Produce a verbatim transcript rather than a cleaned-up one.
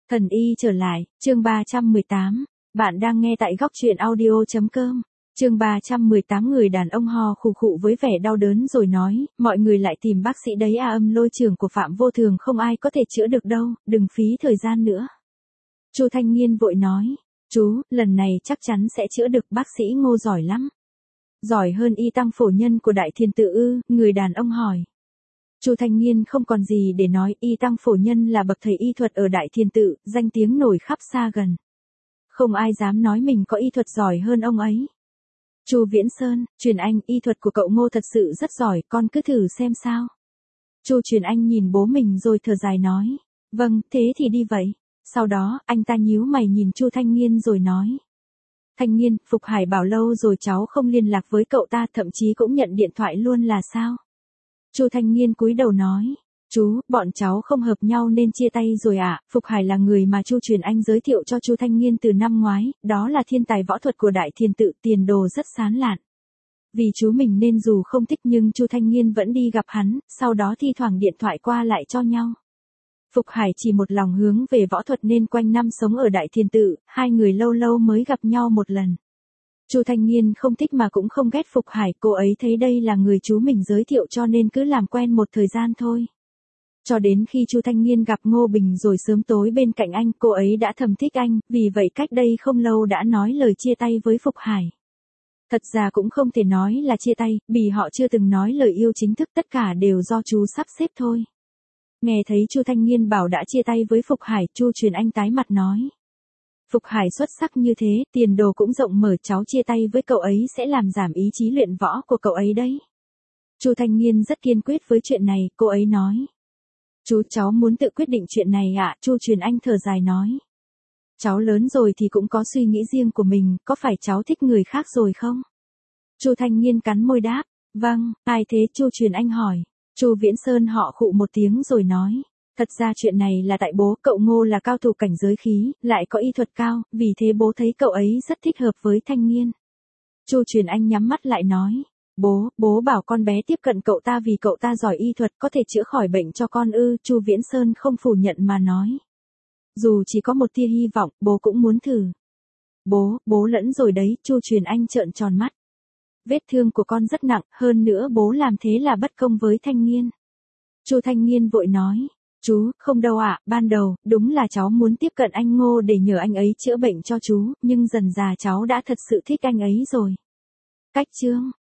Thần y trở lại, chương ba trăm mười tám. Bạn đang nghe tại góc truyện audio.com. Chương ba trăm mười tám. Người đàn ông ho khụ khụ với vẻ đau đớn rồi nói, mọi người lại tìm bác sĩ đấy à, âm lôi trường của Phạm Vô Thường không ai có thể chữa được đâu, đừng phí thời gian nữa. Chu Thanh Nghiên vội nói, chú, lần này chắc chắn sẽ chữa được, bác sĩ Ngô giỏi lắm. Giỏi hơn y tăng phổ nhân của Đại Thiền Tự ư? Người đàn ông hỏi. Chu Thanh Nghiên không còn gì để nói, y tăng phổ nhân là bậc thầy y thuật ở Đại Thiền Tự, danh tiếng nổi khắp xa gần. Không ai dám nói mình có y thuật giỏi hơn ông ấy. Chu Viễn Sơn, Truyền Anh, y thuật của cậu Ngô thật sự rất giỏi, con cứ thử xem sao. Chu Truyền Anh nhìn bố mình rồi thở dài nói, vâng, thế thì đi vậy. Sau đó, anh ta nhíu mày nhìn Chu Thanh Nghiên rồi nói. Thanh Nghiên, Phục Hải bảo lâu rồi cháu không liên lạc với cậu ta, thậm chí cũng nhận điện thoại luôn là sao? Chu Thanh Nghiên cúi đầu nói, chú, bọn cháu không hợp nhau nên chia tay rồi ạ. À. Phục Hải là người mà Chu Truyền Anh giới thiệu cho Chu Thanh Nghiên từ năm ngoái, đó là thiên tài võ thuật của Đại Thiền Tự, tiền đồ rất sáng lạn. Vì chú mình nên dù không thích nhưng Chu Thanh Nghiên vẫn đi gặp hắn, sau đó thi thoảng điện thoại qua lại cho nhau. Phục Hải chỉ một lòng hướng về võ thuật nên quanh năm sống ở Đại Thiền Tự, hai người lâu lâu mới gặp nhau một lần. Chu Thanh Nghiên không thích mà cũng không ghét Phục Hải, cô ấy thấy đây là người chú mình giới thiệu cho nên cứ làm quen một thời gian thôi. Cho đến khi Chu Thanh Nghiên gặp Ngô Bình rồi sớm tối bên cạnh anh, cô ấy đã thầm thích anh, vì vậy cách đây không lâu đã nói lời chia tay với Phục Hải. Thật ra cũng không thể nói là chia tay, vì họ chưa từng nói lời yêu chính thức, tất cả đều do chú sắp xếp thôi. Nghe thấy Chu Thanh Nghiên bảo đã chia tay với Phục Hải, Chu Truyền Anh tái mặt nói. Phục Hải xuất sắc như thế, tiền đồ cũng rộng mở, cháu chia tay với cậu ấy sẽ làm giảm ý chí luyện võ của cậu ấy đấy. Chu Thanh Nghiên rất kiên quyết với chuyện này, cô ấy nói. Chú, cháu muốn tự quyết định chuyện này ạ. À? Chu Truyền Anh thở dài nói. Cháu lớn rồi thì cũng có suy nghĩ riêng của mình, có phải cháu thích người khác rồi không? Chu Thanh Nghiên cắn môi đáp, vâng, ai thế? Chu Truyền Anh hỏi. Chu Viễn Sơn họ khụ một tiếng rồi nói. Thật ra chuyện này là tại bố, cậu Ngô là cao thủ cảnh giới khí, lại có y thuật cao, vì thế bố thấy cậu ấy rất thích hợp với Thanh Nghiên. Chu Truyền Anh nhắm mắt lại nói. Bố, bố bảo con bé tiếp cận cậu ta vì cậu ta giỏi y thuật, có thể chữa khỏi bệnh cho con ư? Chu Viễn Sơn không phủ nhận mà nói. Dù chỉ có một tia hy vọng, bố cũng muốn thử. Bố, bố lẫn rồi đấy. Chu Truyền Anh trợn tròn mắt. Vết thương của con rất nặng, hơn nữa bố làm thế là bất công với Thanh Nghiên. Chu Thanh Nghiên vội nói. Chú, không đâu ạ, à, ban đầu, đúng là cháu muốn tiếp cận anh Ngô để nhờ anh ấy chữa bệnh cho chú, nhưng dần dà cháu đã thật sự thích anh ấy rồi. Cách chương